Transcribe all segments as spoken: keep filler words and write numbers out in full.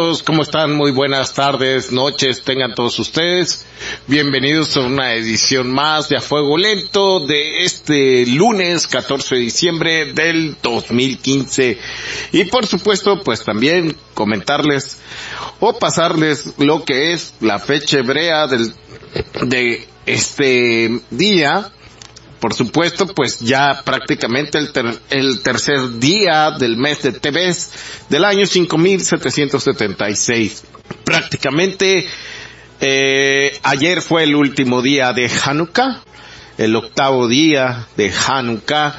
amigos, ¿cómo están? Muy buenas tardes, noches, tengan todos ustedes. Bienvenidos a una edición más de A Fuego Lento de este lunes catorce de diciembre del dos mil quince. Y por supuesto, pues también comentarles o pasarles lo que es la fecha hebrea del, de este día. Por supuesto, pues ya prácticamente el, ter, el tercer día del mes de Teves del año cinco mil setecientos setenta y seis. Prácticamente eh, ayer fue el último día de Hanukkah, el octavo día de Hanukkah,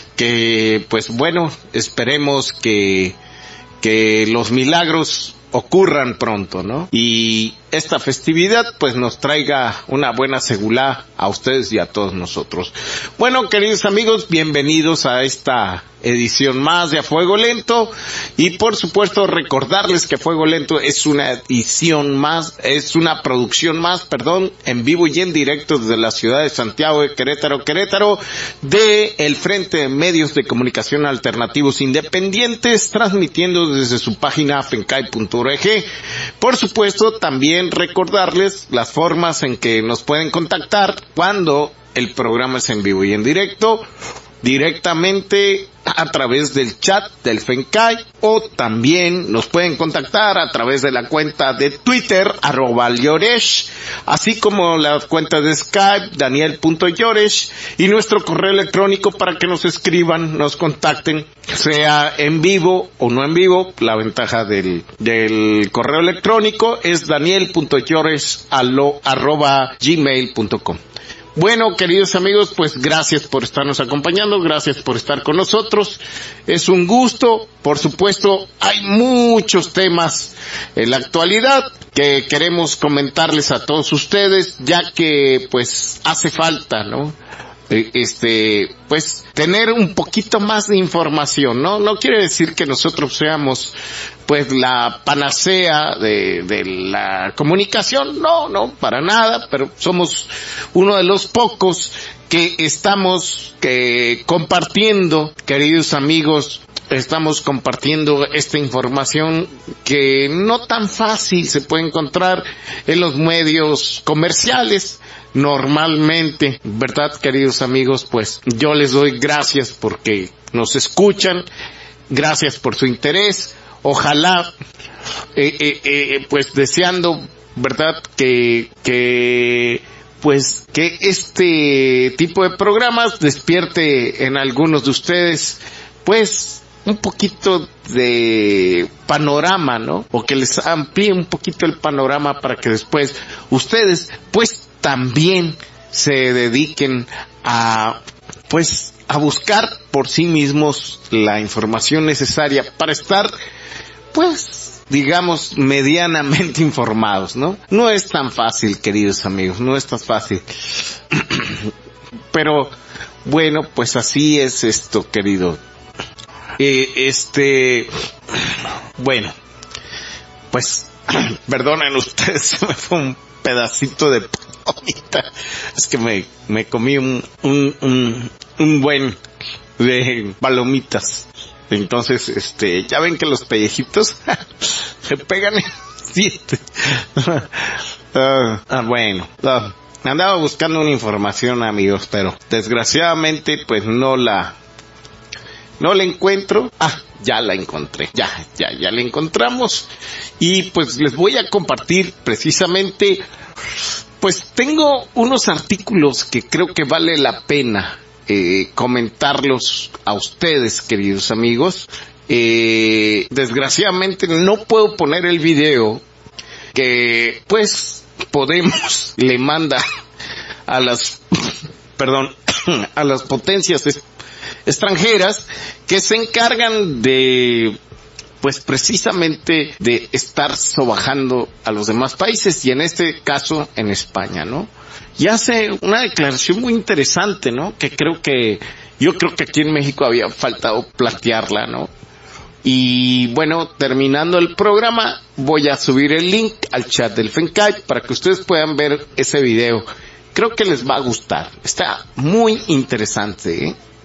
que pues bueno, esperemos que, que los milagros ocurran pronto, ¿no? Y esta festividad pues nos traiga una buena segulá a ustedes y a todos nosotros. Bueno, queridos amigos, bienvenidos a esta edición más de A Fuego Lento, y por supuesto recordarles que A Fuego Lento es una edición más, es una producción más, perdón, en vivo y en directo desde la ciudad de Santiago de Querétaro, Querétaro, de el Frente de Medios de Comunicación Alternativos Independientes, transmitiendo desde su página fencai punto org. Por supuesto, también recordarles las formas en que nos pueden contactar cuando el programa es en vivo y en directo, directamente a través del chat del Fencai, o también nos pueden contactar a través de la cuenta de Twitter, arroba Lloresh, así como la cuenta de Skype, daniel punto lloresh, y nuestro correo electrónico para que nos escriban, nos contacten, sea en vivo o no en vivo. La ventaja del, del correo electrónico es daniel punto lloresh arroba gmail punto com. Bueno, queridos amigos, pues gracias por estarnos acompañando, gracias por estar con nosotros. Es un gusto, por supuesto, hay muchos temas en la actualidad que queremos comentarles a todos ustedes, ya que pues hace falta, ¿no? Este, pues tener un poquito más de información, ¿no? No quiere decir que nosotros seamos pues la panacea de, de la comunicación, no, no, para nada, pero somos uno de los pocos que estamos que compartiendo, queridos amigos, estamos compartiendo esta información que no tan fácil se puede encontrar en los medios comerciales. Normalmente, ¿verdad, queridos amigos? Pues yo les doy gracias porque nos escuchan, gracias por su interés. Ojalá, eh, eh, eh, pues deseando, ¿verdad?, que, que, pues, que este tipo de programas despierte en algunos de ustedes, pues, un poquito de panorama, ¿no? O que les amplíe un poquito el panorama para que después ustedes, pues, también se dediquen a, pues, a buscar por sí mismos la información necesaria para estar, pues, digamos, medianamente informados, ¿no? No es tan fácil, queridos amigos, no es tan fácil. Pero, bueno, pues así es esto, querido. Eh, este, bueno, pues, perdonen ustedes, se me fue un pedacito de palomita. Es que me, me comí un, un, un, un buen de palomitas. Entonces, este, ya ven que los pellejitos se pegan en siete. uh, ah, bueno, uh, andaba buscando una información, amigos, pero desgraciadamente, pues no la, no la encuentro. Ah, ya la encontré, ya, ya, ya la encontramos. Y pues les voy a compartir precisamente, pues tengo unos artículos que creo que vale la pena eh, comentarlos a ustedes, queridos amigos. Eh, desgraciadamente no puedo poner el video que pues Podemos le manda a las, perdón, a las potencias est- extranjeras que se encargan de, pues precisamente de estar sobajando a los demás países, y en este caso en España, ¿no? Y hace una declaración muy interesante, ¿no? Que creo que, yo creo que aquí en México había faltado plantearla, ¿no? Y bueno, terminando el programa, voy a subir el link al chat del Fencai para que ustedes puedan ver ese video. Creo que les va a gustar. Está muy interesante, ¿eh?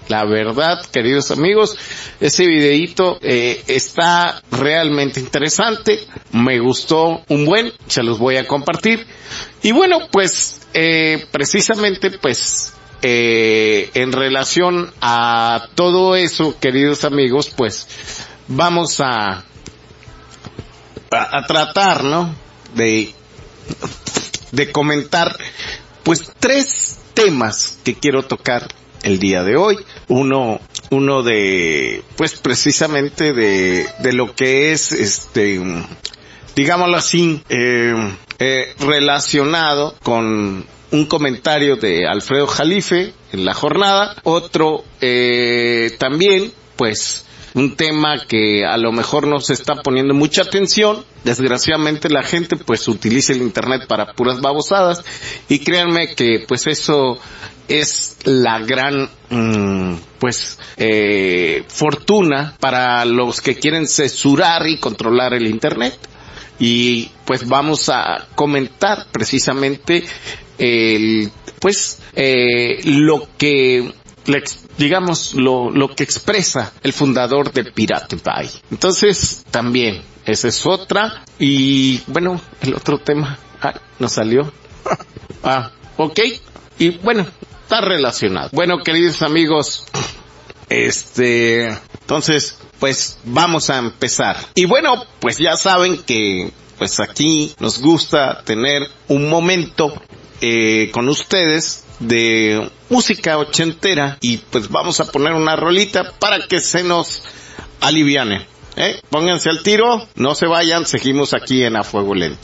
La verdad, queridos amigos, ese videíto eh, está realmente interesante, me gustó un buen, se los voy a compartir. Y bueno, pues eh, precisamente pues eh, en relación a todo eso, queridos amigos, pues vamos a, a, a tratar, ¿no? De, de comentar pues tres temas que quiero tocar el día de hoy. Uno, uno de, pues precisamente de, de lo que es, este, digámoslo así, eh, eh, relacionado con un comentario de Alfredo Jalife en la jornada. Otro, eh, también, pues, un tema que a lo mejor no se está poniendo mucha atención. Desgraciadamente la gente pues utiliza el internet para puras babosadas, y créanme que pues eso es la gran mmm, pues eh, fortuna para los que quieren censurar y controlar el internet. Y pues vamos a comentar precisamente el pues eh, lo que digamos lo lo que expresa el fundador de Pirate Bay. Entonces también esa es otra. Y bueno, el otro tema ah, no salió. ah, ok. Y bueno, está relacionado. Bueno, queridos amigos, este, entonces, pues vamos a empezar. Y bueno, pues ya saben que pues aquí nos gusta tener un momento eh, con ustedes de música ochentera, y pues vamos a poner una rolita para que se nos aliviane. ¿Eh? Pónganse al tiro, no se vayan, seguimos aquí en A Fuego Lento.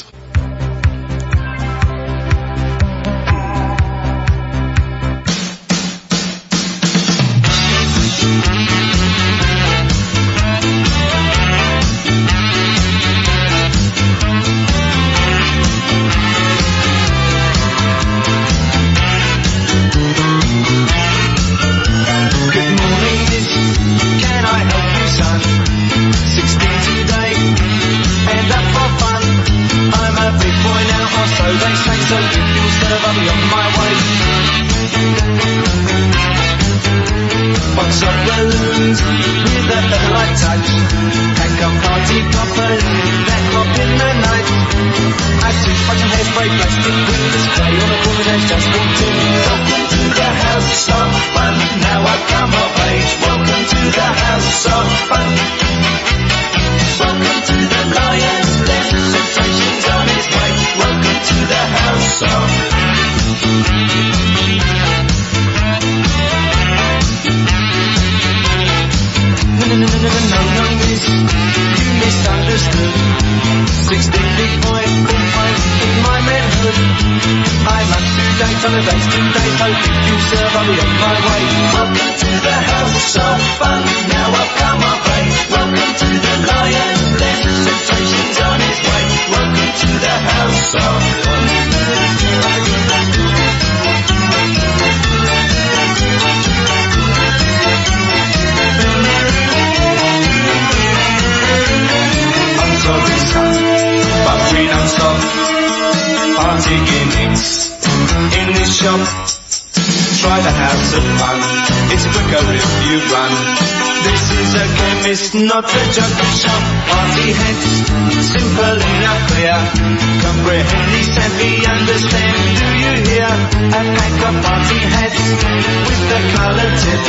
Try the house of fun, it's quicker if you run. This is a chemist, not a junkie shop. Party heads, simple enough clear. Comprehend these heavy, understand, do you hear? A pack of party heads with the colour tips.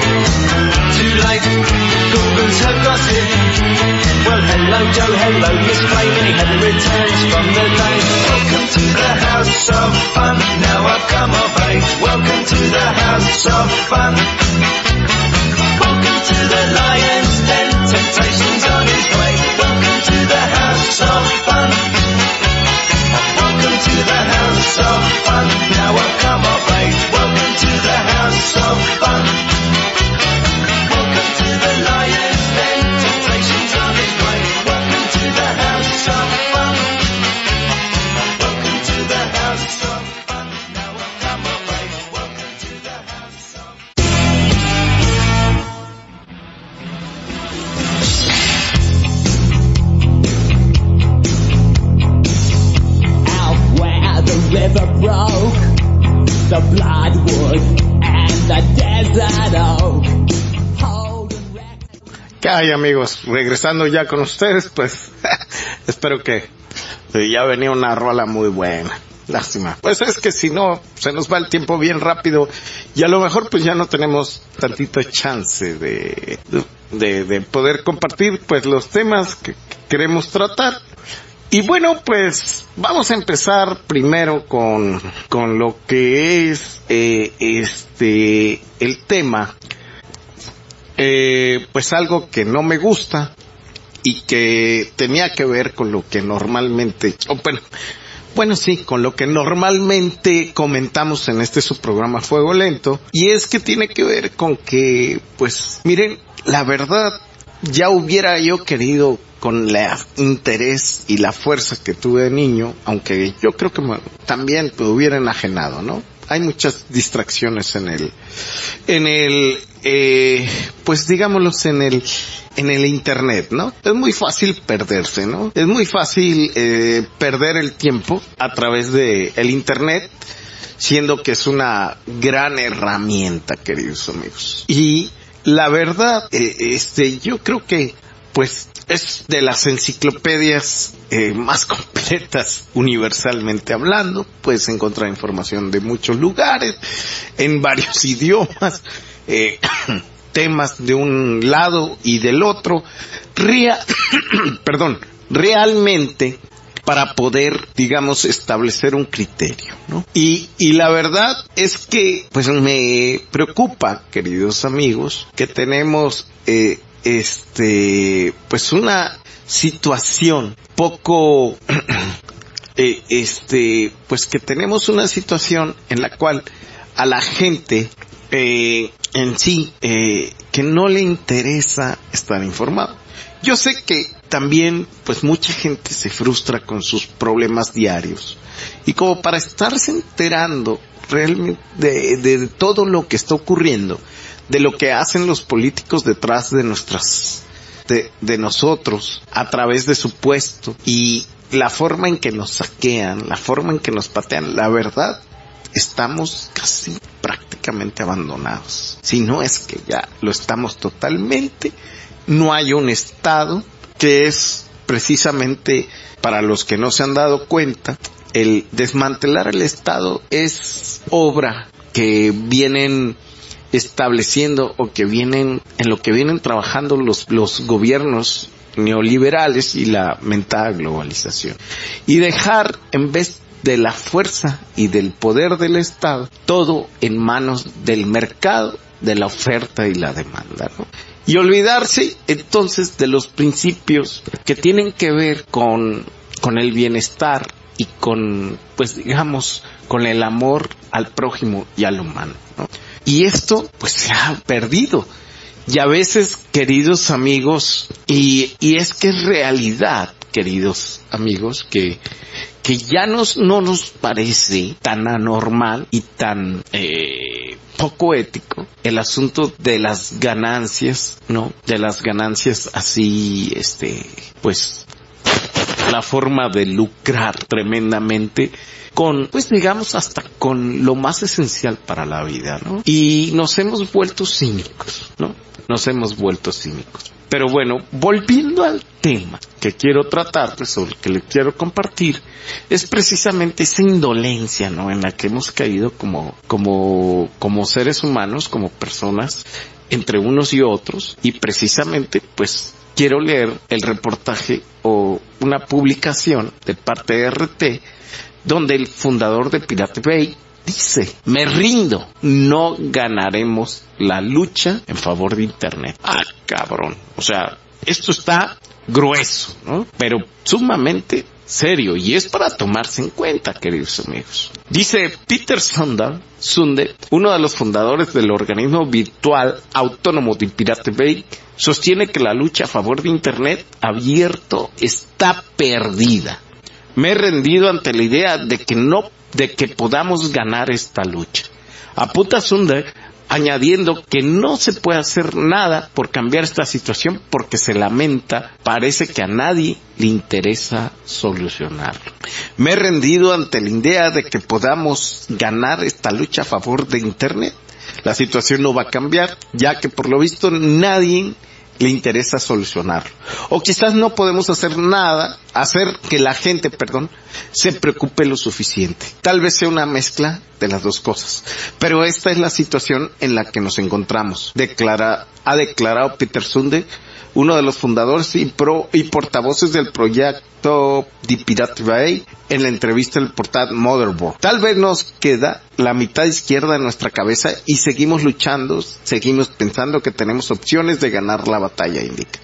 Too late, Google's her gossip. Well, hello Joe, hello Miss Clay, many happy returns from the day. Welcome to the house of fun, now I've come of age. Welcome to the house of fun. Welcome to the lion's den, temptation's on its way. Welcome to the house of fun. Welcome to the house of fun, now I've come of age. Welcome to the house of fun. Welcome to the lion's den, temptation's on its way. Welcome to the house of fun. Welcome to the house of fun, now I've come of age. Welcome to the house of Out where the river broke, the blood would and ¿Qué hay, amigos? Regresando ya con ustedes, pues espero que ya venía una rola muy buena. Lástima. Pues es que si no, se nos va el tiempo bien rápido y a lo mejor pues ya no tenemos tantito chance de, de, de poder compartir pues los temas que queremos tratar. Y bueno, pues vamos a empezar primero con, con lo que es, eh, este, el tema, eh, pues algo que no me gusta y que tenía que ver con lo que normalmente, oh, bueno, Bueno, sí, con lo que normalmente comentamos en este su programa Fuego Lento, y es que tiene que ver con que, pues, miren, la verdad, ya hubiera yo querido con el interés y la fuerza que tuve de niño, aunque yo creo que me, también me hubiera enajenado, ¿no? Hay muchas distracciones en el, en el, eh, pues digámoslos en el, en el internet, ¿no? Es muy fácil perderse, ¿no? Es muy fácil, eh, perder el tiempo a través de el internet, siendo que es una gran herramienta, queridos amigos. Y la verdad, eh, este, yo creo que, pues, es de las enciclopedias eh, más completas universalmente hablando. Puedes encontrar información de muchos lugares, en varios idiomas, eh, temas de un lado y del otro, Real, perdón, realmente para poder, digamos, establecer un criterio, ¿no? Y, y la verdad es que, pues me preocupa, queridos amigos, que tenemos, eh, este, pues una situación poco, eh, este, pues que tenemos una situación en la cual a la gente, eh, en sí, eh, que no le interesa estar informado. Yo sé que también, pues mucha gente se frustra con sus problemas diarios. Y como para estarse enterando realmente de, de, de todo lo que está ocurriendo, de lo que hacen los políticos detrás de nuestras, de, de nosotros, a través de su puesto, y la forma en que nos saquean, la forma en que nos patean, la verdad, estamos casi prácticamente abandonados. Si no es que ya lo estamos totalmente. No hay un Estado, que es precisamente, para los que no se han dado cuenta, el desmantelar el Estado es obra que vienen estableciendo o que vienen, en lo que vienen trabajando los, los gobiernos neoliberales y la mentada globalización. Y dejar, en vez de la fuerza y del poder del Estado, todo en manos del mercado, de la oferta y la demanda, ¿no? Y olvidarse entonces de los principios que tienen que ver con, con el bienestar y con, pues digamos, con el amor al prójimo y al humano, ¿no? Y esto, pues se ha perdido. Y a veces, queridos amigos, y, y es que es realidad, queridos amigos, que, que ya nos, no nos parece tan anormal y tan, eh, poco ético el asunto de las ganancias, ¿no? De las ganancias así, este, pues, la forma de lucrar tremendamente con, pues digamos, hasta con lo más esencial para la vida, ¿no? Y nos hemos vuelto cínicos, ¿no? Nos hemos vuelto cínicos. Pero bueno, volviendo al tema que quiero tratar, pues, o que le quiero compartir, es precisamente esa indolencia, ¿no? En la que hemos caído como, como, como seres humanos, como personas, entre unos y otros, y precisamente, pues, quiero leer el reportaje o una publicación de parte de R T, donde el fundador de Pirate Bay dice: me rindo, no ganaremos la lucha en favor de Internet. Ah, cabrón. O sea, esto está grueso, ¿no? Pero sumamente serio, y es para tomarse en cuenta, queridos amigos. Dice Peter Sunde, Sunde, uno de los fundadores del organismo virtual autónomo de Pirate Bay, sostiene que la lucha a favor de Internet abierto está perdida. Me he rendido ante la idea de que no, de que podamos ganar esta lucha. Apunta Sunde, añadiendo que no se puede hacer nada por cambiar esta situación porque se lamenta, parece que a nadie le interesa solucionarlo. Me he rendido ante la idea de que podamos ganar esta lucha a favor de Internet. La situación no va a cambiar, ya que por lo visto nadie le interesa solucionarlo. O quizás no podemos hacer nada, hacer que la gente, perdón, se preocupe lo suficiente. Tal vez sea una mezcla de las dos cosas. Pero esta es la situación en la que nos encontramos. Declara, ha declarado Peter Sunde, uno de los fundadores y pro y portavoces del proyecto de Pirate Bay, en la entrevista del portal Motherboard. Tal vez nos queda la mitad izquierda de nuestra cabeza y seguimos luchando, seguimos pensando que tenemos opciones de ganar la batalla, indica.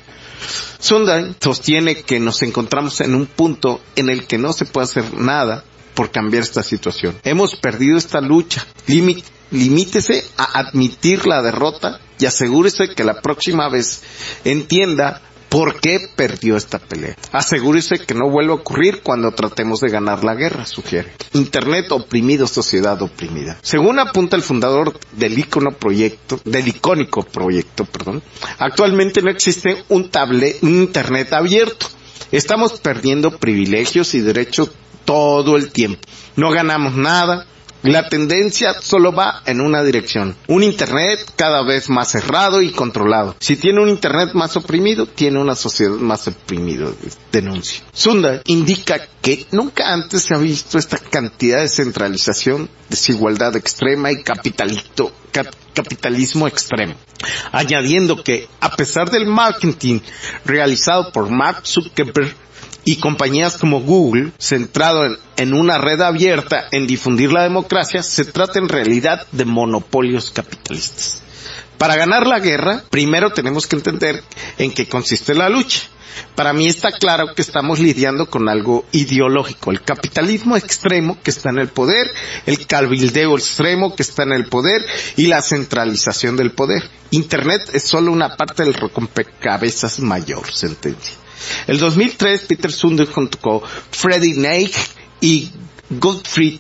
Sunday sostiene que nos encontramos en un punto en el que no se puede hacer nada por cambiar esta situación. Hemos perdido esta lucha. Limit, limítese a admitir la derrota y asegúrese que la próxima vez entienda por qué perdió esta pelea. Asegúrese que no vuelva a ocurrir cuando tratemos de ganar la guerra, sugiere. Internet oprimido, sociedad oprimida. Según apunta el fundador del icono proyecto, del icónico proyecto, perdón, actualmente no existe un tablet, un Internet abierto. Estamos perdiendo privilegios y derechos todo el tiempo. No ganamos nada. La tendencia solo va en una dirección. Un Internet cada vez más cerrado y controlado. Si tiene un Internet más oprimido, tiene una sociedad más oprimida, denuncia. Sunda indica que nunca antes se ha visto esta cantidad de centralización, desigualdad extrema y capitalito, cap, capitalismo extremo. Añadiendo que, a pesar del marketing realizado por Mark Zuckerberg y compañías como Google, centrado en, en una red abierta en difundir la democracia, se trata en realidad de monopolios capitalistas. Para ganar la guerra, primero tenemos que entender en qué consiste la lucha. Para mí está claro que estamos lidiando con algo ideológico, el capitalismo extremo que está en el poder, el cabildeo extremo que está en el poder y la centralización del poder. Internet es solo una parte del rompecabezas mayor, sentencia. El dos mil tres, Peter Sunde junto con Freddie Neich y Gottfried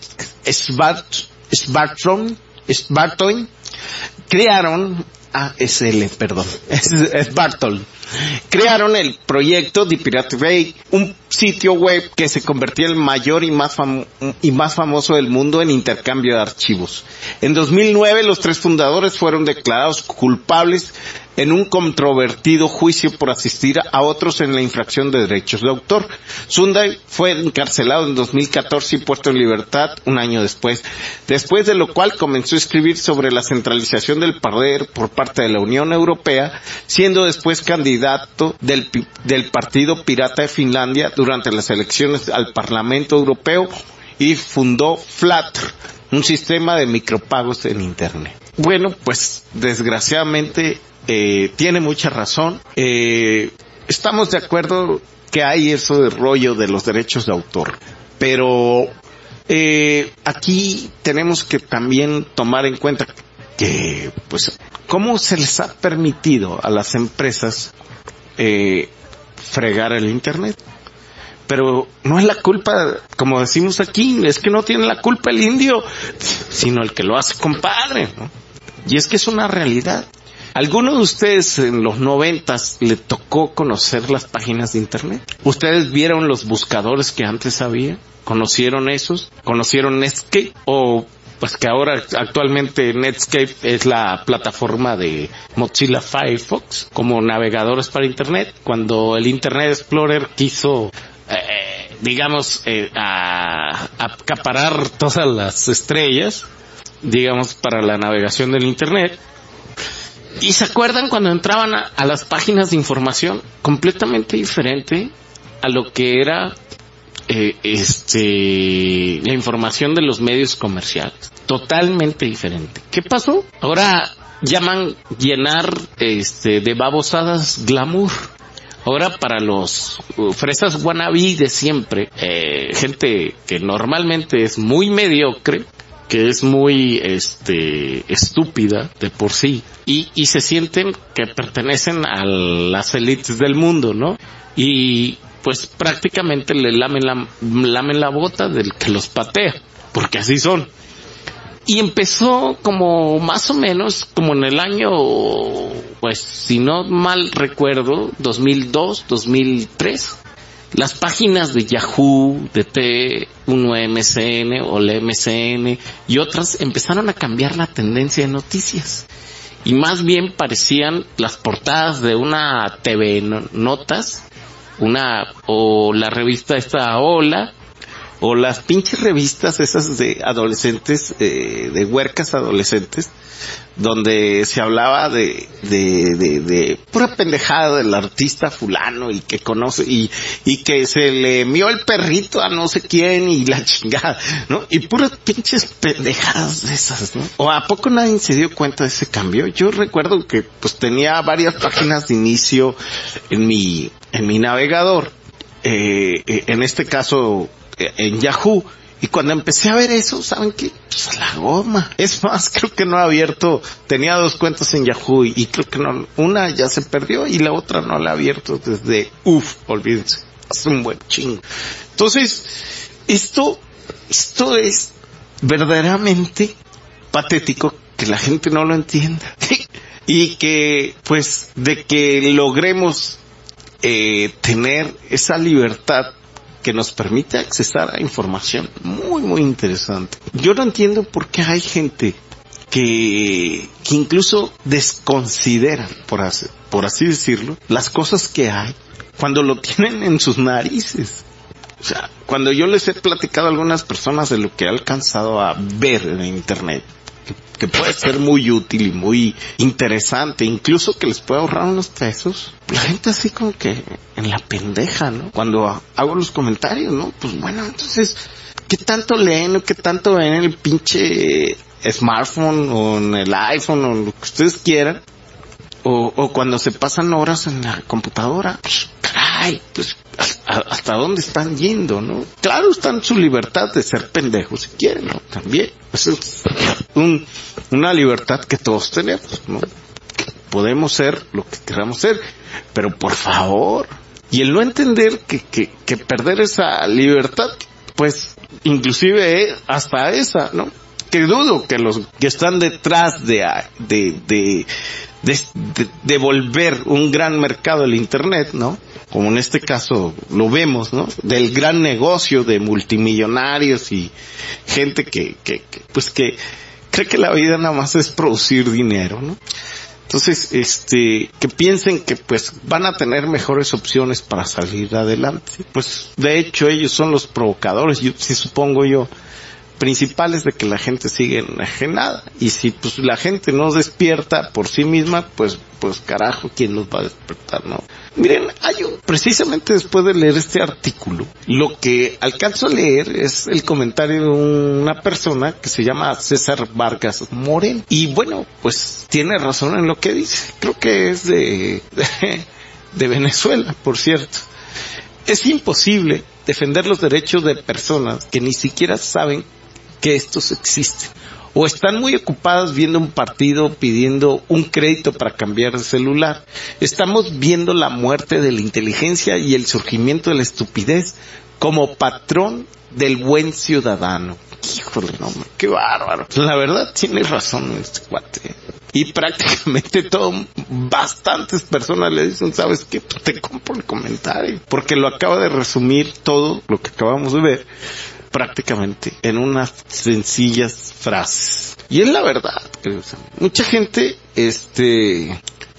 Svartholm crearon, ah, es L, perdón, es Svartholm, crearon el proyecto de Pirate Bay, un sitio web que se convertía en el mayor y más, fam- y más famoso del mundo en intercambio de archivos. En dos mil nueve, los tres fundadores fueron declarados culpables en un controvertido juicio por asistir a otros en la infracción de derechos de autor. Sunday fue encarcelado en dos mil catorce y puesto en libertad un año después, después de lo cual comenzó a escribir sobre la centralización del poder por parte de la Unión Europea, siendo después candidato del, del Partido Pirata de Finlandia durante las elecciones al Parlamento Europeo y fundó Flutter, un sistema de micropagos en Internet. Bueno, pues desgraciadamente eh, tiene mucha razón. Eh, estamos de acuerdo que hay eso de rollo de los derechos de autor, pero eh, aquí tenemos que también tomar en cuenta que, pues, cómo se les ha permitido a las empresas eh, fregar el Internet. Pero no es la culpa, como decimos aquí, es que no tiene la culpa el indio, sino el que lo hace, compadre, ¿no? Y es que es una realidad. ¿Alguno de ustedes en los noventas le tocó conocer las páginas de Internet? ¿Ustedes vieron los buscadores que antes había? ¿Conocieron esos? ¿Conocieron Netscape? O pues que ahora actualmente Netscape es la plataforma de Mozilla Firefox como navegadores para Internet. Cuando el Internet Explorer quiso Eh, digamos, eh, a, a acaparar todas las estrellas, digamos, para la navegación del Internet. ¿Y se acuerdan cuando entraban a, a las páginas de información? Completamente diferente a lo que era eh, este la información de los medios comerciales. Totalmente diferente. ¿Qué pasó? Ahora llaman llenar este de babosadas glamour. Ahora para los uh, fresas wannabe de siempre, eh, gente que normalmente es muy mediocre, que es muy este estúpida de por sí, y, y se sienten que pertenecen a las élites del mundo, ¿no? Y pues prácticamente le lamen la, lamen la bota del que los patea, porque así son. Y empezó como más o menos como en el año, pues si no mal recuerdo, dos mil dos, dos mil tres, las páginas de Yahoo, de T uno M C N o la M C N y otras empezaron a cambiar la tendencia de noticias. Y más bien parecían las portadas de una T V Notas, una, o la revista esta Hola, o las pinches revistas esas de adolescentes, eh, de huercas adolescentes, donde se hablaba de, de, de, de pura pendejada del artista fulano y que conoce, y, y que se le mió el perrito a no sé quién y la chingada, ¿no? Y puras pinches pendejadas de esas, ¿no? ¿O a poco nadie se dio cuenta de ese cambio? Yo recuerdo que pues tenía varias páginas de inicio en mi, en mi navegador, eh, en este caso, en Yahoo, y cuando empecé a ver eso, ¿saben qué? Pues a la goma. Es más, creo que no he abierto, tenía dos cuentas en Yahoo y, y creo que no, una ya se perdió y la otra no la he abierto desde, uff, olvídense, hace un buen chingo. Entonces, esto, esto es verdaderamente patético que la gente no lo entienda. Y que, pues, de que logremos eh, tener esa libertad que nos permite accesar a información muy, muy interesante. Yo no entiendo por qué hay gente que, que incluso desconsidera, por así, por así decirlo, las cosas que hay cuando lo tienen en sus narices. O sea, cuando yo les he platicado a algunas personas de lo que he alcanzado a ver en internet, que puede ser muy útil y muy interesante, incluso que les puede ahorrar unos pesos, la gente así como que en la pendeja, ¿no? Cuando hago los comentarios, ¿no? Pues bueno, entonces, ¿qué tanto leen o qué tanto ven en el pinche smartphone o en el iPhone o lo que ustedes quieran? O, o cuando se pasan horas en la computadora, pues caray, pues hasta dónde están yendo, ¿no? Claro, están en su libertad de ser pendejos si quieren, ¿no? También. Pues es un, una libertad que todos tenemos, ¿no? Que podemos ser lo que queramos ser, pero por favor. Y el no entender que, que, que perder esa libertad, pues, inclusive hasta esa, ¿no? Que dudo que los que están detrás de, de, de, de, de, de volver un gran mercado el internet, ¿no? Como en este caso lo vemos, ¿no? Del gran negocio de multimillonarios y gente que, que, que pues que cree que la vida nada más es producir dinero, ¿no? Entonces, este, que piensen que pues van a tener mejores opciones para salir adelante. Pues de hecho ellos son los provocadores, yo sí supongo yo, principales de que la gente sigue enajenada. Y si pues la gente no despierta por sí misma, pues pues carajo, ¿quién los va a despertar, no? Miren, hay un, precisamente después de leer este artículo, lo que alcanzo a leer es el comentario de una persona que se llama César Vargas Moreno. Y bueno, pues tiene razón en lo que dice. Creo que es de, de, de Venezuela, por cierto. Es imposible defender los derechos de personas que ni siquiera saben que estos existen, o están muy ocupadas viendo un partido pidiendo un crédito para cambiar de celular. Estamos viendo la muerte de la inteligencia y el surgimiento de la estupidez como patrón del buen ciudadano. Híjole, no, qué bárbaro. La verdad tiene razón este cuate. Y prácticamente todo, bastantes personas le dicen, ¿sabes qué? Pues te compro el comentario, porque lo acaba de resumir todo lo que acabamos de ver prácticamente en unas sencillas frases. Y es la verdad, mucha gente este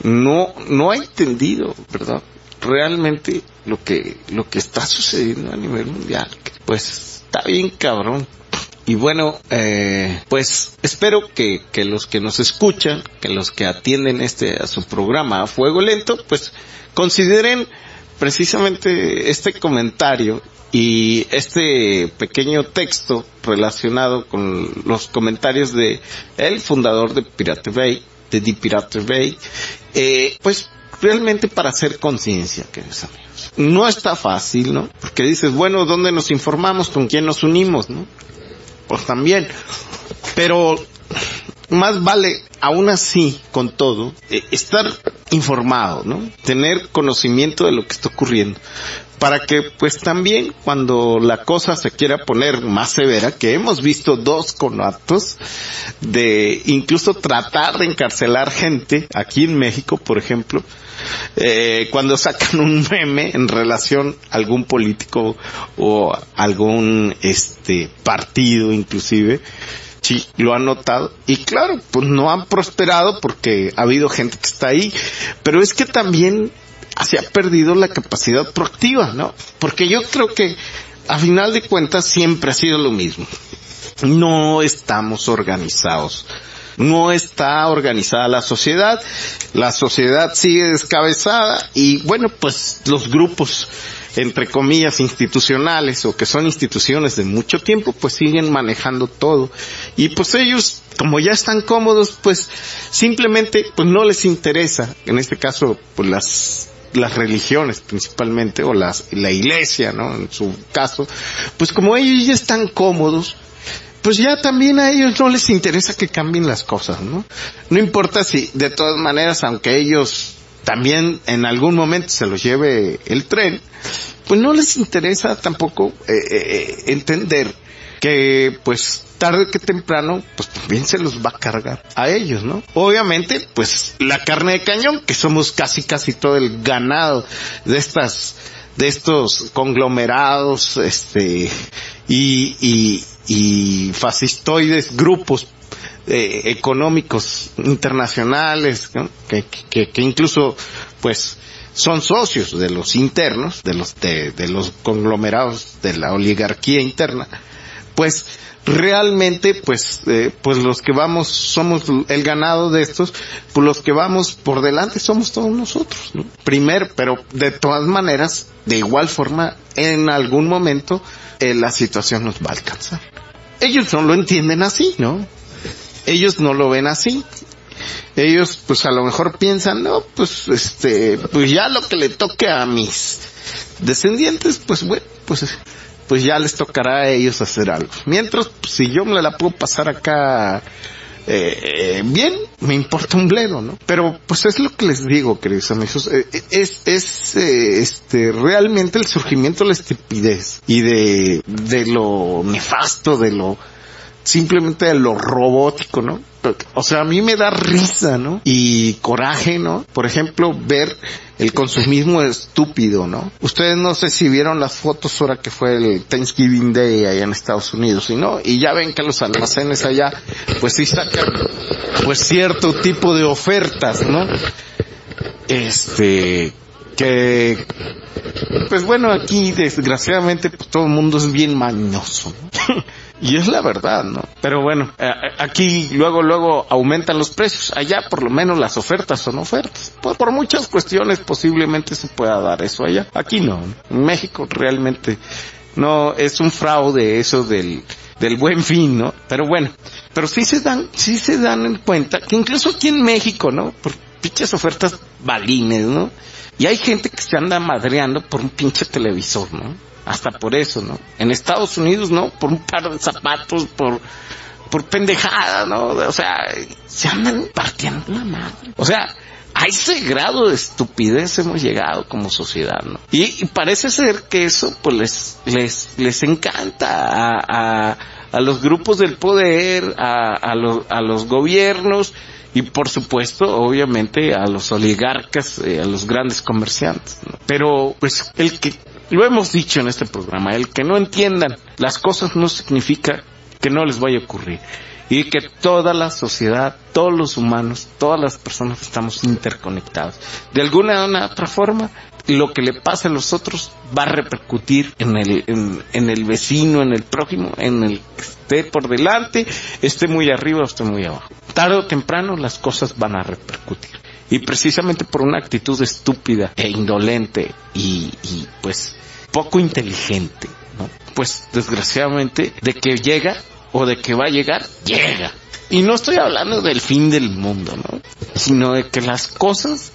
no no ha entendido, ¿verdad? Realmente lo que lo que está sucediendo a nivel mundial, que pues está bien cabrón. Y bueno, eh, pues espero que, que los que nos escuchan, que los que atienden este a su programa a Fuego Lento, pues consideren precisamente este comentario y este pequeño texto relacionado con los comentarios de el fundador de Pirate Bay, de The Pirate Bay, eh, pues realmente para hacer conciencia, queridos amigos. No está fácil, ¿no? Porque dices, bueno, ¿dónde nos informamos? ¿Con quién nos unimos, no? Pues también. Pero más vale, aún así, con todo, eh, estar informado, ¿no? Tener conocimiento de lo que está ocurriendo. Para que, pues también, cuando la cosa se quiera poner más severa, que hemos visto dos conatos de incluso tratar de encarcelar gente, aquí en México, por ejemplo, eh, cuando sacan un meme en relación a algún político o algún este partido inclusive, sí, lo han notado. Y claro, pues no han prosperado porque ha habido gente que está ahí, pero es que también se ha perdido la capacidad proactiva, ¿no? Porque yo creo que a final de cuentas siempre ha sido lo mismo. No estamos organizados. No está organizada la sociedad. La sociedad sigue descabezada y bueno, pues los grupos entre comillas institucionales o que son instituciones de mucho tiempo pues siguen manejando todo y pues ellos como ya están cómodos pues simplemente pues no les interesa, en este caso pues las las religiones principalmente o las la iglesia, ¿no? En su caso, pues como ellos ya están cómodos, pues ya también a ellos no les interesa que cambien las cosas, ¿no? No importa si de todas maneras, aunque ellos también en algún momento se los lleve el tren, pues no les interesa tampoco eh, eh, entender que pues tarde que temprano pues también se los va a cargar a ellos, ¿no? Obviamente pues la carne de cañón, que somos casi casi todo el ganado de estas de estos conglomerados este y y y fascistoides grupos eh, económicos internacionales, ¿no? que, que que incluso pues son socios de los internos, de los de, de los conglomerados de la oligarquía interna, pues realmente pues eh, pues los que vamos somos el ganado de estos, pues los que vamos por delante somos todos nosotros, ¿no? Primero, pero de todas maneras, de igual forma, en algún momento eh, la situación nos va a alcanzar. Ellos no lo entienden así, ¿no? Ellos no lo ven así. Ellos pues a lo mejor piensan, no, pues este, pues ya lo que le toque a mis descendientes, pues bueno, pues pues ya les tocará a ellos hacer algo. Mientras, pues, si yo me la puedo pasar acá eh, eh, bien, me importa un bledo, ¿no? Pero pues es lo que les digo, queridos amigos, eh, es es eh, este realmente el surgimiento de la estupidez y de de lo nefasto, de lo simplemente de lo robótico, ¿no? O sea, a mí me da risa, ¿no? Y coraje, ¿no? Por ejemplo, ver el consumismo estúpido, ¿no? Ustedes no sé si vieron las fotos ahora que fue el Thanksgiving Day allá en Estados Unidos, ¿y no? Y ya ven que los almacenes allá, pues sí sacan, pues cierto tipo de ofertas, ¿no? Este, que, pues bueno, aquí desgraciadamente pues todo el mundo es bien mañoso, ¿no? Y es la verdad, ¿no? Pero bueno, eh, aquí luego, luego aumentan los precios. Allá por lo menos las ofertas son ofertas. Por, por muchas cuestiones posiblemente se pueda dar eso allá. Aquí no. En México realmente no, es un fraude eso del, del Buen Fin, ¿no? Pero bueno, pero sí se dan, sí se dan en cuenta que incluso aquí en México, ¿no? Por pinches ofertas balines, ¿no? Y hay gente que se anda madreando por un pinche televisor, ¿no? Hasta por eso, ¿no? En Estados Unidos, ¿no? Por un par de zapatos, por, por pendejada, ¿no? O sea, se andan partiendo la madre. O sea, a ese grado de estupidez hemos llegado como sociedad, ¿no? Y, y parece ser que eso, pues, les, les, les encanta a, a, a los grupos del poder, a, a los, a los gobiernos, y por supuesto, obviamente, a los oligarcas, eh, a los grandes comerciantes, ¿no? Pero, pues, el que, lo hemos dicho en este programa, el que no entiendan las cosas no significa que no les vaya a ocurrir. Y que toda la sociedad, todos los humanos, todas las personas estamos interconectados. De alguna u otra forma, lo que le pasa a los otros va a repercutir en el, en, en el vecino, en el prójimo, en el que esté por delante, esté muy arriba o esté muy abajo. Tarde o temprano las cosas van a repercutir. Y precisamente por una actitud estúpida e indolente y, y pues poco inteligente, ¿no? Pues desgraciadamente de que llega o de que va a llegar, llega. Y no estoy hablando del fin del mundo, ¿no? Sino de que las cosas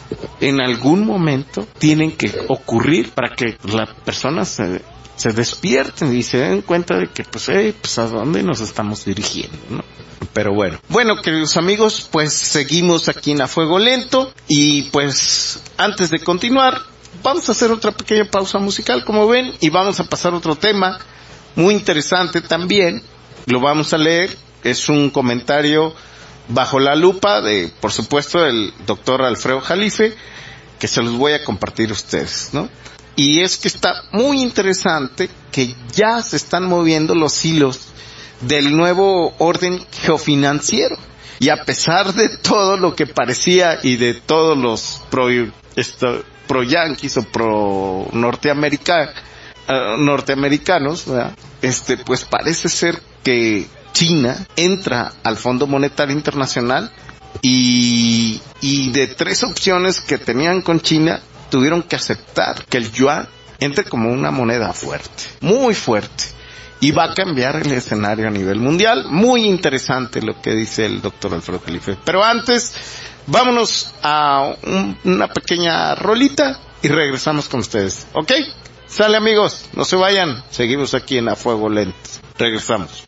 en algún momento tienen que ocurrir para que las personas se, se despierten y se den cuenta de que pues, eh, pues a dónde nos estamos dirigiendo, ¿no? Pero bueno. Bueno, queridos amigos, pues seguimos aquí en A Fuego Lento y pues antes de continuar vamos a hacer otra pequeña pausa musical, como ven, y vamos a pasar a otro tema muy interesante también. Lo vamos a leer, es un comentario bajo la lupa de, por supuesto, el doctor Alfredo Jalife, que se los voy a compartir a ustedes, ¿no? Y es que está muy interesante que ya se están moviendo los hilos del nuevo orden geofinanciero. Y a pesar de todo lo que parecía y de todos los pro, esto, pro yanquis o pro norteamerica, uh, norteamericanos, ¿verdad? Este, pues parece ser que China entra al Fondo Monetario Internacional y, y de tres opciones que tenían con China, tuvieron que aceptar que el yuan entre como una moneda fuerte, muy fuerte, y va a cambiar el escenario a nivel mundial. Muy interesante lo que dice el doctor Alfredo Jalife. Pero antes, vámonos a un, una pequeña rolita y regresamos con ustedes, ¿ok? Sale, amigos, no se vayan, seguimos aquí en A Fuego Lento. Regresamos.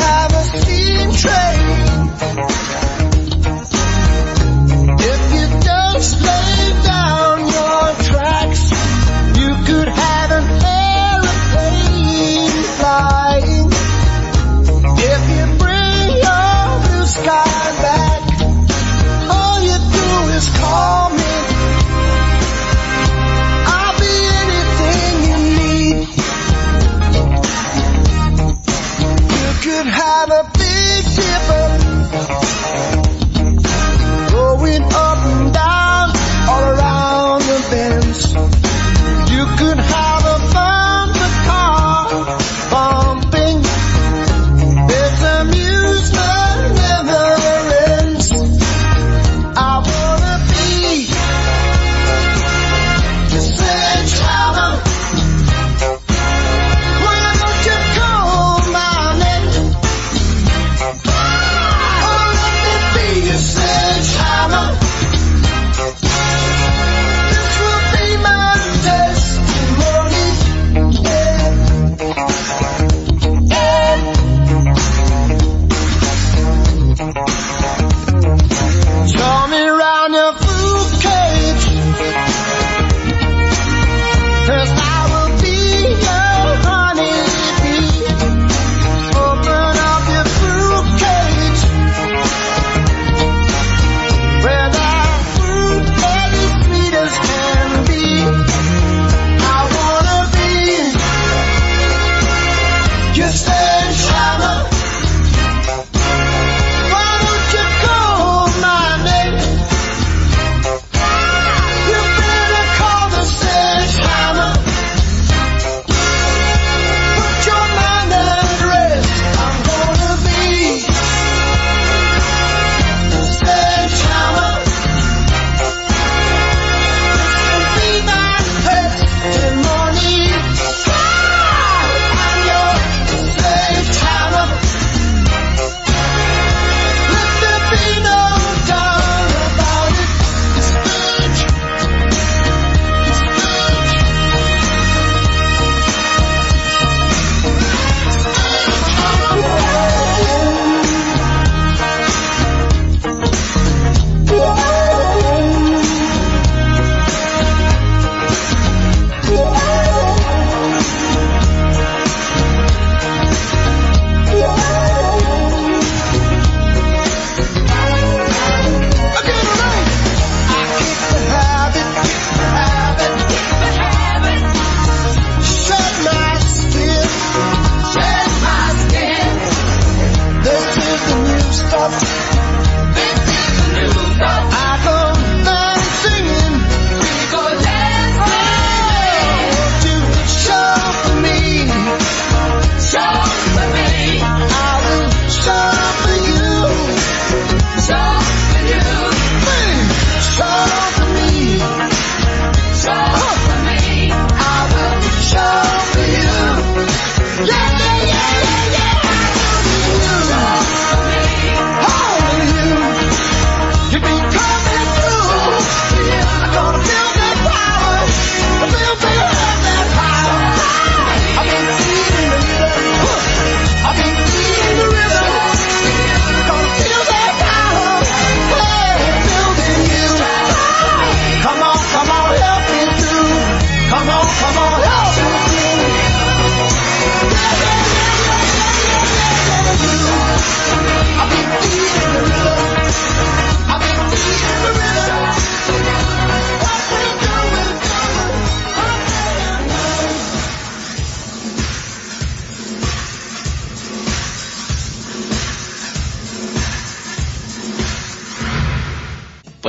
If you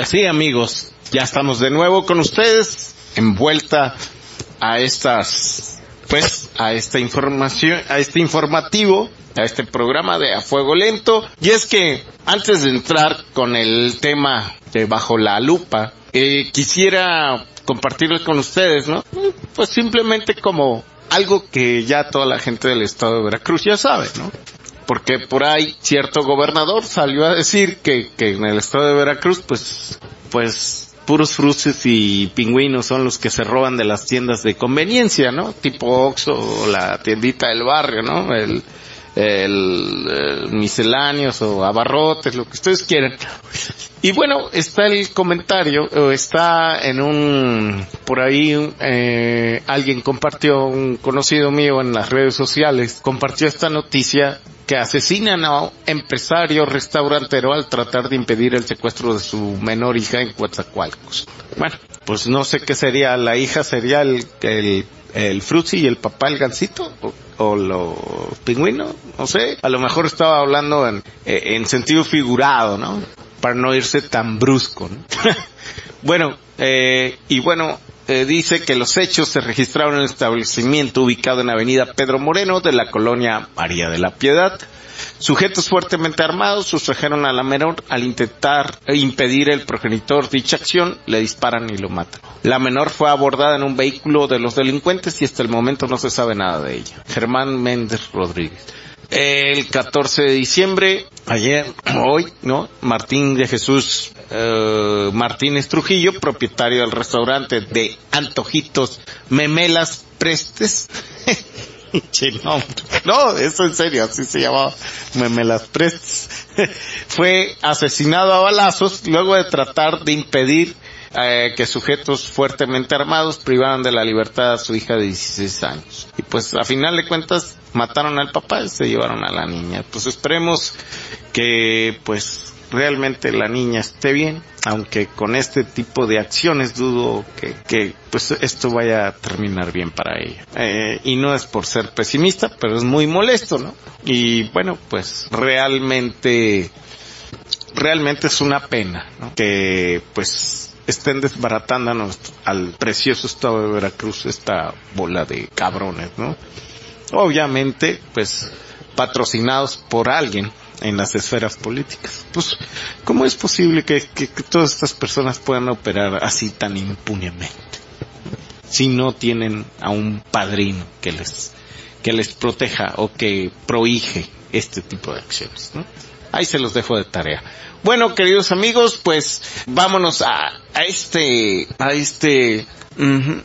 Pues sí, amigos, ya estamos de nuevo con ustedes, envuelta a estas, pues, a esta información, a este informativo, a este programa de A Fuego Lento. Y es que, antes de entrar con el tema de Bajo la Lupa, eh, quisiera compartirles con ustedes, ¿no? Pues simplemente como algo que ya toda la gente del estado de Veracruz ya sabe, ¿no? Porque por ahí cierto gobernador salió a decir que, que en el estado de Veracruz, pues, pues, puros fruces y pingüinos son los que se roban de las tiendas de conveniencia, ¿no? Tipo Oxxo o la tiendita del barrio, ¿no? El, el, el misceláneos o abarrotes, lo que ustedes quieran. Y bueno, está el comentario, o está en un, por ahí, eh, alguien compartió, un conocido mío en las redes sociales, compartió esta noticia que asesinan a un empresario restaurantero al tratar de impedir el secuestro de su menor hija en Coatzacoalcos. Bueno, pues no sé qué sería, la hija sería el, el, el Fruzi y el papá el Gansito, o, o los pingüinos, no sé, a lo mejor estaba hablando en, en sentido figurado, ¿no? Para no irse tan brusco, ¿no? Bueno, eh, y bueno, eh, dice que los hechos se registraron en el establecimiento ubicado en Avenida Pedro Moreno de la colonia María de la Piedad. Sujetos fuertemente armados sustrajeron a la menor al intentar impedir el progenitor dicha acción, le disparan y lo matan. La menor fue abordada en un vehículo de los delincuentes y hasta el momento no se sabe nada de ella. Germán Méndez Rodríguez. El catorce de diciembre, ayer, hoy, ¿no? Martín de Jesús eh, Martínez Trujillo, propietario del restaurante de Antojitos Memelas Prestes. no, no, eso en serio, así se llamaba, Memelas Prestes. Fue asesinado a balazos luego de tratar de impedir Eh, que sujetos fuertemente armados privaran de la libertad a su hija de dieciséis años. Y pues a final de cuentas mataron al papá y se llevaron a la niña. Pues esperemos que pues realmente la niña esté bien, aunque con este tipo de acciones dudo que, que pues esto vaya a terminar bien para ella. Eh, y no es por ser pesimista, pero es muy molesto, ¿no? Y bueno, pues realmente, realmente es una pena, ¿no? Que pues estén desbaratándonos al precioso estado de Veracruz esta bola de cabrones, ¿no? Obviamente, pues, patrocinados por alguien en las esferas políticas. Pues, ¿cómo es posible que, que, que todas estas personas puedan operar así tan impunemente? Si no tienen a un padrino que les, que les proteja o que prohíje este tipo de acciones, ¿no? Ahí se los dejo de tarea. Bueno, queridos amigos, pues vámonos a, a este, a este, uh,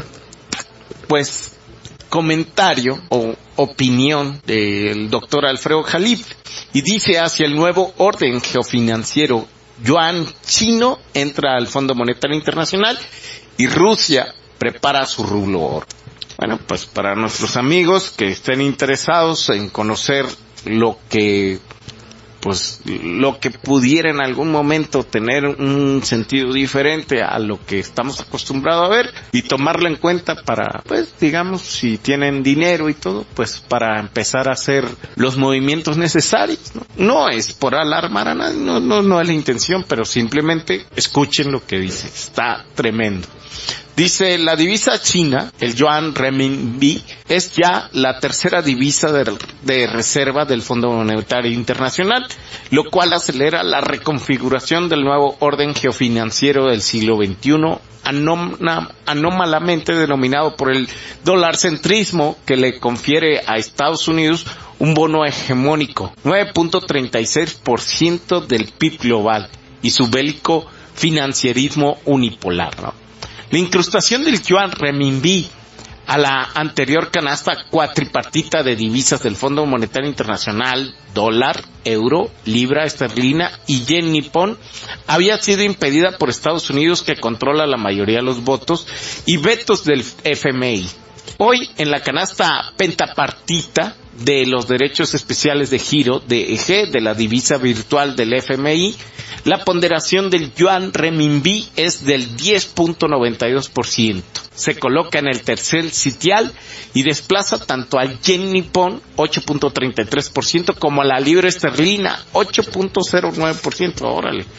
pues, comentario o opinión del doctor Alfredo Jalip. Y dice, hacia el nuevo orden geofinanciero, yuan chino entra al Fondo Monetario Internacional y Rusia prepara su rublo oro. Bueno, pues para nuestros amigos que estén interesados en conocer lo que pues lo que pudiera en algún momento tener un sentido diferente a lo que estamos acostumbrados a ver y tomarlo en cuenta para, pues, digamos, si tienen dinero y todo, pues para empezar a hacer los movimientos necesarios, ¿no? No es por alarmar a nadie, no, no, no es la intención, pero simplemente escuchen lo que dice, está tremendo. Dice, la divisa china, el yuan renminbi, es ya la tercera divisa de, de reserva del Fondo Monetario Internacional, lo cual acelera la reconfiguración del nuevo orden geofinanciero del siglo veintiuno, anóm- anómalamente denominado por el dolarcentrismo que le confiere a Estados Unidos un bono hegemónico, nueve punto treinta y seis por ciento del P I B global, y su bélico financierismo unipolar, ¿no? La incrustación del yuan renminbi a la anterior canasta cuatripartita de divisas del Fondo Monetario Internacional, dólar, euro, libra esterlina y yen nipón, había sido impedida por Estados Unidos, que controla la mayoría de los votos y vetos del F M I. Hoy, en la canasta pentapartita de los derechos especiales de giro, D E G, de la divisa virtual del F M I, la ponderación del yuan renminbi es del diez punto noventa y dos por ciento. Se coloca en el tercer sitial y desplaza tanto al yen nipón, ocho punto treinta y tres por ciento, como a la libra esterlina, ocho punto cero nueve por ciento. Órale.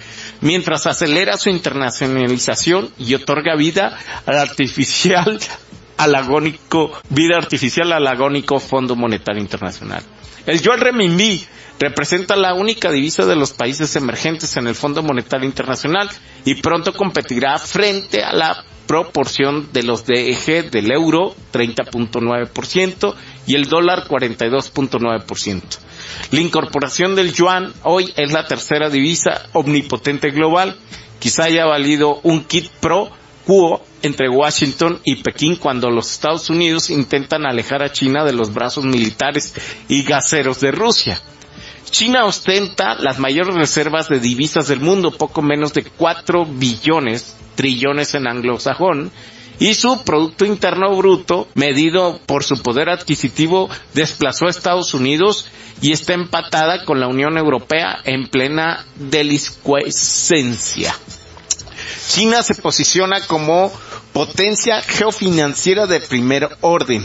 mientras acelera su internacionalización y otorga vida al artificial al agónico, vida artificial al agónico Fondo Monetario Internacional. El yuan renminbi representa la única divisa de los países emergentes en el Fondo Monetario Internacional y pronto competirá frente a la proporción de los D E G del euro, treinta punto nueve por ciento, y el dólar, cuarenta y dos punto nueve por ciento. La incorporación del yuan hoy es la tercera divisa omnipotente global. Quizá haya valido un quid pro quo entre Washington y Pekín cuando los Estados Unidos intentan alejar a China de los brazos militares y gaseros de Rusia. China ostenta las mayores reservas de divisas del mundo, poco menos de cuatro billones, trillones en anglosajón, y su Producto Interno Bruto, medido por su poder adquisitivo, desplazó a Estados Unidos y está empatada con la Unión Europea en plena delincuencia. China se posiciona como potencia geofinanciera de primer orden.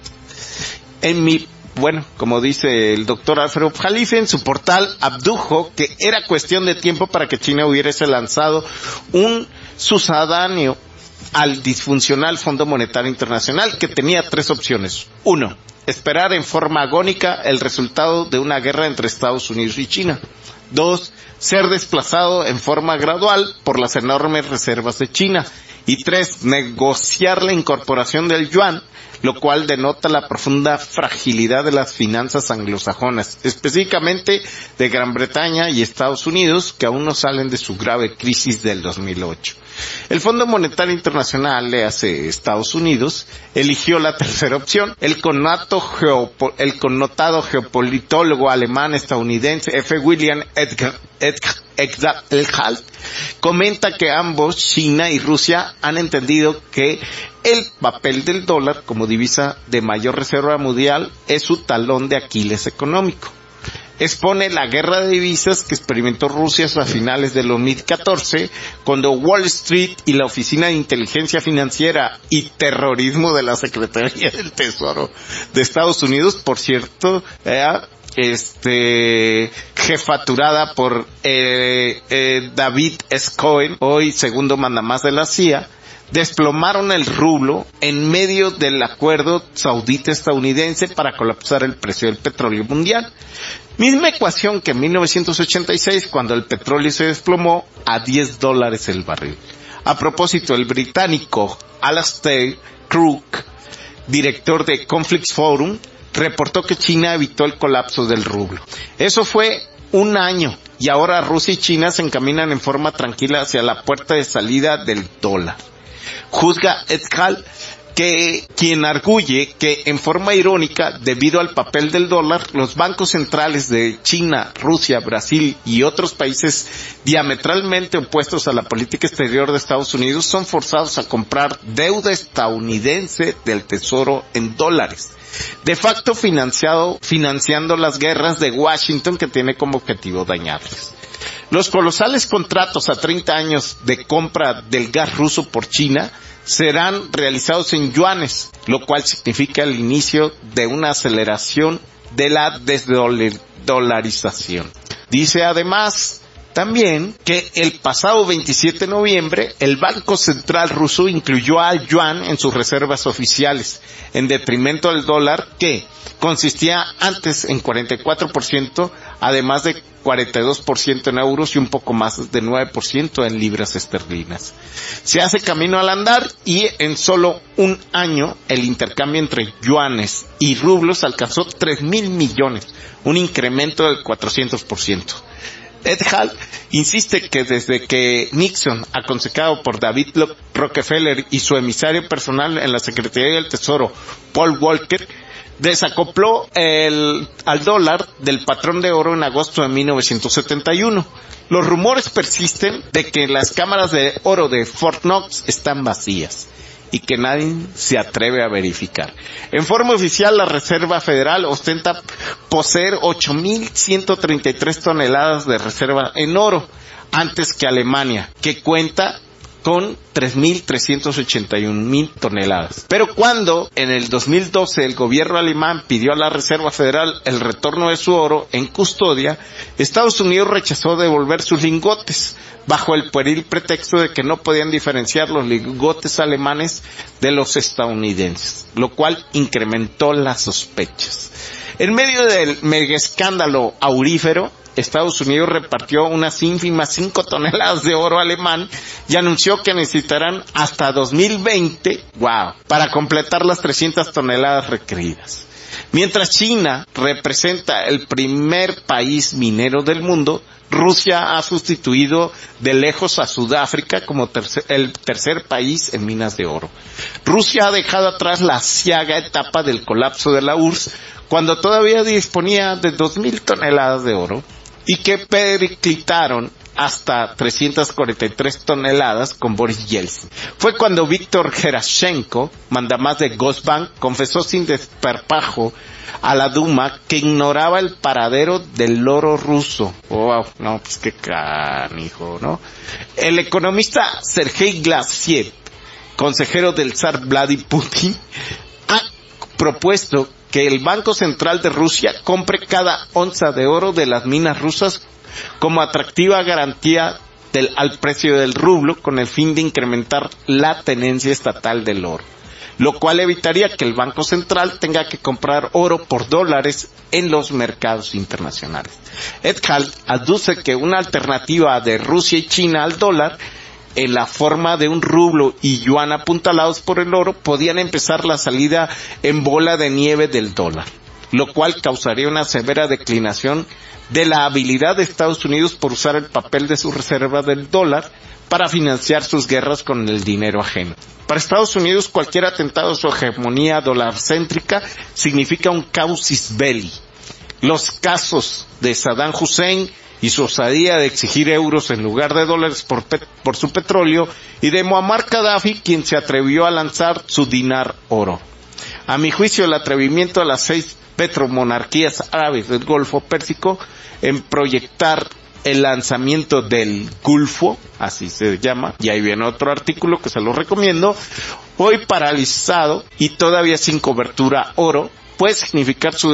En mi Bueno, como dice el doctor Alfredo Jalife en su portal, abdujo que era cuestión de tiempo para que China hubiese lanzado un sucedáneo al disfuncional Fondo Monetario Internacional, que tenía tres opciones. Uno, esperar en forma agónica el resultado de una guerra entre Estados Unidos y China. Dos, ser desplazado en forma gradual por las enormes reservas de China. Y tres, negociar la incorporación del yuan, lo cual denota la profunda fragilidad de las finanzas anglosajonas, específicamente de Gran Bretaña y Estados Unidos, que aún no salen de su grave crisis del dos mil ocho. El Fondo Monetario Internacional, le hace Estados Unidos, eligió la tercera opción. El, connato geopo, el connotado geopolitólogo alemán estadounidense F. William Edgar, Edgar, Edgar Elhalt comenta que ambos, China y Rusia, han entendido que el papel del dólar como divisa de mayor reserva mundial es su talón de Aquiles económico. Expone la guerra de divisas que experimentó Rusia a finales del dos mil catorce, cuando Wall Street y la Oficina de Inteligencia Financiera y Terrorismo de la Secretaría del Tesoro de Estados Unidos, por cierto, eh, este jefaturada por eh, eh, David S. Cohen, hoy segundo mandamás de la C I A, desplomaron el rublo en medio del acuerdo saudita-estadounidense para colapsar el precio del petróleo mundial. Misma ecuación que en mil novecientos ochenta y seis, cuando el petróleo se desplomó a diez dólares el barril. A propósito, el británico Alastair Crooke, director de Conflicts Forum, reportó que China evitó el colapso del rublo. Eso fue un año, y ahora Rusia y China se encaminan en forma tranquila hacia la puerta de salida del dólar. Juzga Edhal que quien arguye que en forma irónica, debido al papel del dólar, los bancos centrales de China, Rusia, Brasil y otros países diametralmente opuestos a la política exterior de Estados Unidos son forzados a comprar deuda estadounidense del Tesoro en dólares, de facto financiado, financiando las guerras de Washington, que tiene como objetivo dañarles. Los colosales contratos a treinta años de compra del gas ruso por China serán realizados en yuanes, lo cual significa el inicio de una aceleración de la desdolarización. Dice además también que el pasado veintisiete de noviembre el Banco Central ruso incluyó al yuan en sus reservas oficiales, en detrimento del dólar, que consistía antes en cuarenta y cuatro por ciento, además de cuarenta y dos por ciento en euros y un poco más de nueve por ciento en libras esterlinas. Se hace camino al andar y en solo un año el intercambio entre yuanes y rublos alcanzó tres mil millones, un incremento del cuatrocientos por ciento. Edhal insiste que desde que Nixon, aconsejado por David Rockefeller y su emisario personal en la Secretaría del Tesoro, Paul Volcker, desacopló el, al dólar del patrón de oro en agosto de mil novecientos setenta y uno. Los rumores persisten de que las cámaras de oro de Fort Knox están vacías y que nadie se atreve a verificar. En forma oficial, la Reserva Federal ostenta poseer ocho mil ciento treinta y tres toneladas de reserva en oro, antes que Alemania, que cuenta con tres mil trescientos ochenta y un mil toneladas. Pero cuando en el dos mil doce el gobierno alemán pidió a la Reserva Federal el retorno de su oro en custodia, Estados Unidos rechazó devolver sus lingotes bajo el pueril pretexto de que no podían diferenciar los lingotes alemanes de los estadounidenses, lo cual incrementó las sospechas. En medio del mega escándalo aurífero, Estados Unidos repartió unas ínfimas cinco toneladas de oro alemán y anunció que necesitarán hasta dos mil veinte, wow, para completar las trescientas toneladas requeridas. Mientras China representa el primer país minero del mundo, Rusia ha sustituido de lejos a Sudáfrica como tercer, el tercer país en minas de oro. Rusia ha dejado atrás la aciaga etapa del colapso de la U R S S, cuando todavía disponía de dos mil toneladas de oro, y que periclitaron hasta trescientas cuarenta y tres toneladas con Boris Yeltsin. Fue cuando Víctor Gerashenko, mandamás de Gosbank, confesó sin desparpajo a la Duma que ignoraba el paradero del oro ruso. Wow, no, pues qué canijo, ¿no? El economista Sergei Glasiev, consejero del zar Vladimir Putin, ha propuesto que el Banco Central de Rusia compre cada onza de oro de las minas rusas como atractiva garantía del, al precio del rublo, con el fin de incrementar la tenencia estatal del oro, lo cual evitaría que el Banco Central tenga que comprar oro por dólares en los mercados internacionales. Edhal aduce que una alternativa de Rusia y China al dólar, en la forma de un rublo y yuan apuntalados por el oro, podían empezar la salida en bola de nieve del dólar, lo cual causaría una severa declinación de la habilidad de Estados Unidos por usar el papel de su reserva del dólar para financiar sus guerras con el dinero ajeno. Para Estados Unidos, cualquier atentado a su hegemonía dolarcéntrica significa un causis belli. Los casos de Saddam Hussein y su osadía de exigir euros en lugar de dólares por, pe- por su petróleo, y de Muammar Gaddafi, quien se atrevió a lanzar su dinar oro. A mi juicio, el atrevimiento de las seis petromonarquías árabes del Golfo Pérsico en proyectar el lanzamiento del Gulfo, así se llama, y ahí viene otro artículo que se lo recomiendo, hoy paralizado y todavía sin cobertura oro, puede significar su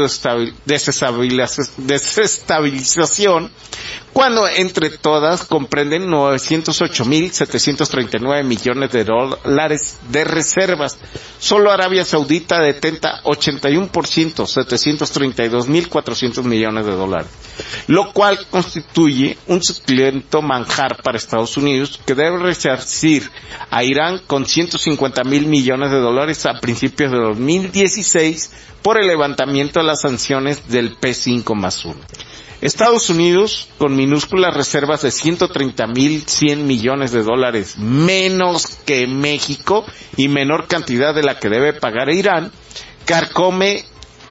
desestabilización cuando entre todas comprenden novecientos ocho mil setecientos treinta y nueve millones de dólares de reservas. Solo Arabia Saudita detenta ochenta y uno por ciento, setecientos treinta y dos mil cuatrocientos millones de dólares, lo cual constituye un suculento manjar para Estados Unidos, que debe resarcir a Irán con ciento cincuenta mil millones de dólares a principios de dos mil dieciséis por el levantamiento de las sanciones del P cinco más uno. Estados Unidos, con minúsculas reservas de ciento treinta mil cien millones de dólares menos que México y menor cantidad de la que debe pagar a Irán, carcome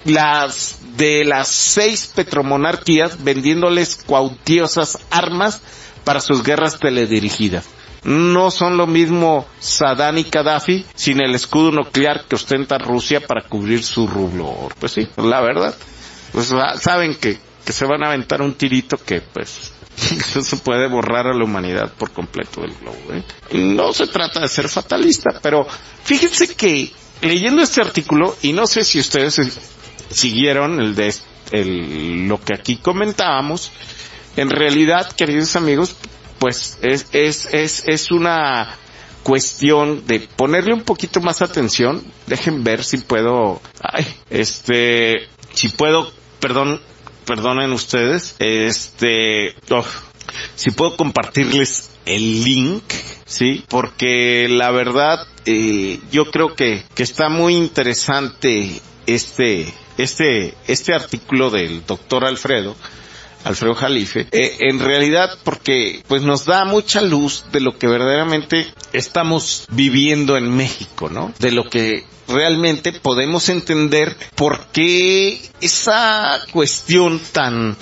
las de las seis petromonarquías vendiéndoles cuantiosas armas para sus guerras teledirigidas. No son lo mismo Saddam y Gaddafi sin el escudo nuclear que ostenta Rusia para cubrir su rublo. Pues sí, la verdad, pues saben que que se van a aventar un tirito que pues eso puede borrar a la humanidad por completo del globo, ¿eh? No se trata de ser fatalista, pero fíjense que leyendo este artículo, y no sé si ustedes siguieron el de el, lo que aquí comentábamos, en realidad, queridos amigos, pues es es es es una cuestión de ponerle un poquito más atención. Dejen ver si puedo, ay, este, si puedo, perdón, perdonen ustedes, este, oh, si puedo compartirles el link, sí, porque la verdad, eh, yo creo que, que está muy interesante este, este, este artículo del doctor Alfredo, Alfredo Jalife, eh, en realidad porque pues nos da mucha luz de lo que verdaderamente estamos viviendo en México, ¿no? De lo que realmente podemos entender por qué esa cuestión tan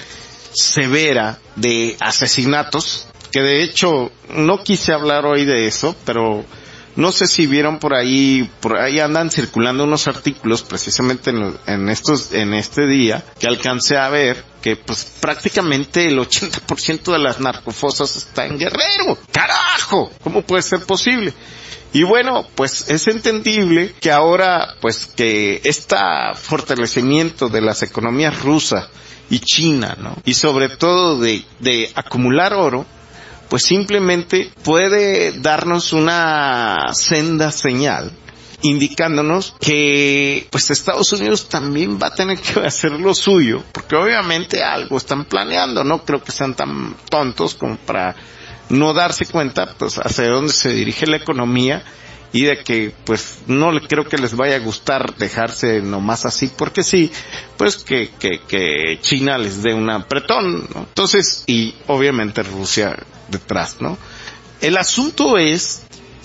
severa de asesinatos, que de hecho no quise hablar hoy de eso, pero No sé si vieron por ahí, por ahí andan circulando unos artículos precisamente en, en estos, en este día, que alcancé a ver que pues prácticamente el ochenta por ciento de las narcofosas está en Guerrero. ¡Carajo! ¿Cómo puede ser posible? Y bueno, pues es entendible que ahora, pues que este fortalecimiento de las economías rusa y China, ¿no? Y sobre todo de, de acumular oro, pues simplemente puede darnos una senda señal indicándonos que pues Estados Unidos también va a tener que hacer lo suyo, porque obviamente algo están planeando. No creo que sean tan tontos como para no darse cuenta pues hacia dónde se dirige la economía, y de que pues no creo que les vaya a gustar dejarse nomás así porque sí, pues que que que China les dé un apretón, ¿no? Entonces, y obviamente Rusia detrás, ¿no? El asunto es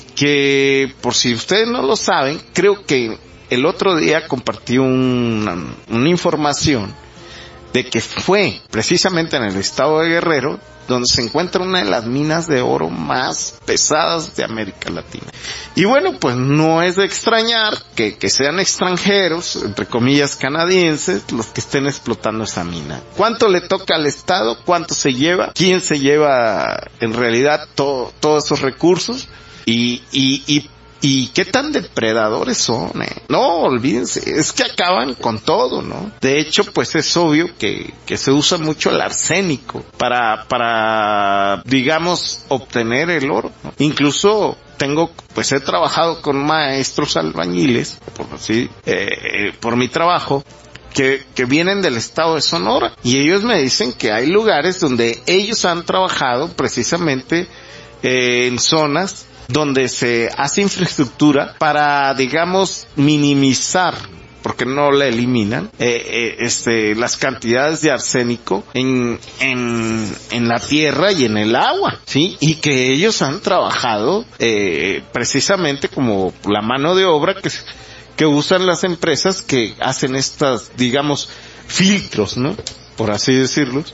que, por si ustedes no lo saben, creo que el otro día compartí una, una información de que fue precisamente en el estado de Guerrero donde se encuentra una de las minas de oro más pesadas de América Latina. Y bueno, pues no es de extrañar que, que sean extranjeros, entre comillas canadienses, los que estén explotando esa mina. ¿Cuánto le toca al Estado? ¿Cuánto se lleva? ¿Quién se lleva en realidad to, todos esos recursos? Y, y, y ¿Y qué tan depredadores son, eh? No, olvídense, es que acaban con todo, ¿no? De hecho, pues es obvio que, que se usa mucho el arsénico para, para, digamos, obtener el oro, ¿no? Incluso tengo, pues he trabajado con maestros albañiles, por así, eh, por mi trabajo, que, que vienen del estado de Sonora, y ellos me dicen que hay lugares donde ellos han trabajado precisamente eh, en zonas donde se hace infraestructura para, digamos, minimizar, porque no la eliminan, eh, eh, este, las cantidades de arsénico en, en, en la tierra y en el agua, ¿sí? Y que ellos han trabajado, eh, precisamente como la mano de obra que, que usan las empresas que hacen estas, digamos, filtros, ¿no? Por así decirlos,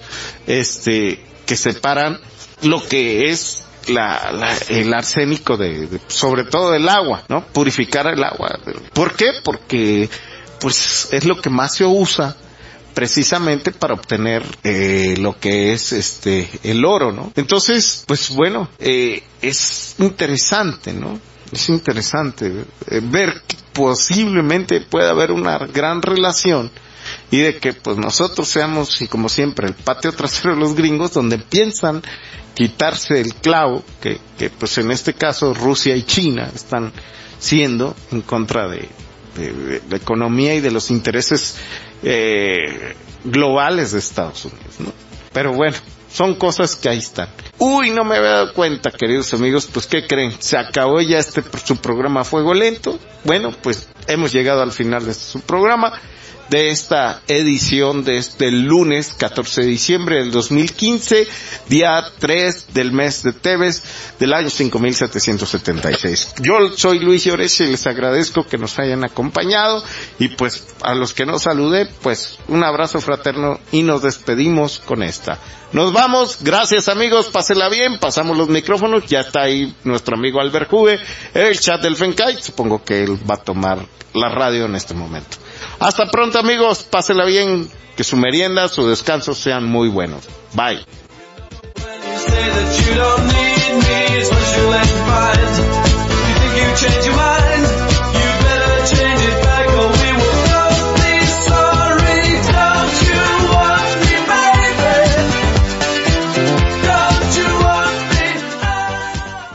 este, que separan lo que es La, la, el arsénico de, de, sobre todo del agua, ¿no? Purificar el agua. ¿Por qué? Porque, pues, es lo que más se usa precisamente para obtener, eh, lo que es, este, el oro, ¿no? Entonces, pues bueno, eh, es interesante, ¿no? Es interesante eh, ver que posiblemente puede haber una gran relación, y de que pues nosotros seamos, y como siempre, el patio trasero de los gringos, donde piensan quitarse el clavo que, que pues en este caso Rusia y China están siendo en contra de, de, de la economía y de los intereses eh, globales de Estados Unidos, ¿no? Pero bueno, son cosas que ahí están. Uy, no me había dado cuenta, queridos amigos, pues ¿qué creen? Se acabó ya este su programa Fuego Lento. Bueno, pues hemos llegado al final de su programa, de esta edición de este lunes catorce de diciembre del dos mil quince, día tres del mes de Tebes del año cinco mil setecientos setenta y seis. Yo soy Luis Lloresi y les agradezco que nos hayan acompañado, y pues a los que no saludé, pues un abrazo fraterno y nos despedimos con esta. Nos vamos, gracias amigos, pásenla bien, pasamos los micrófonos, ya está ahí nuestro amigo Albert Juve, el chat del Fencay, supongo que él va a tomar la radio en este momento. Hasta pronto amigos, pásenla bien, que su merienda, su descanso sean muy buenos. Bye.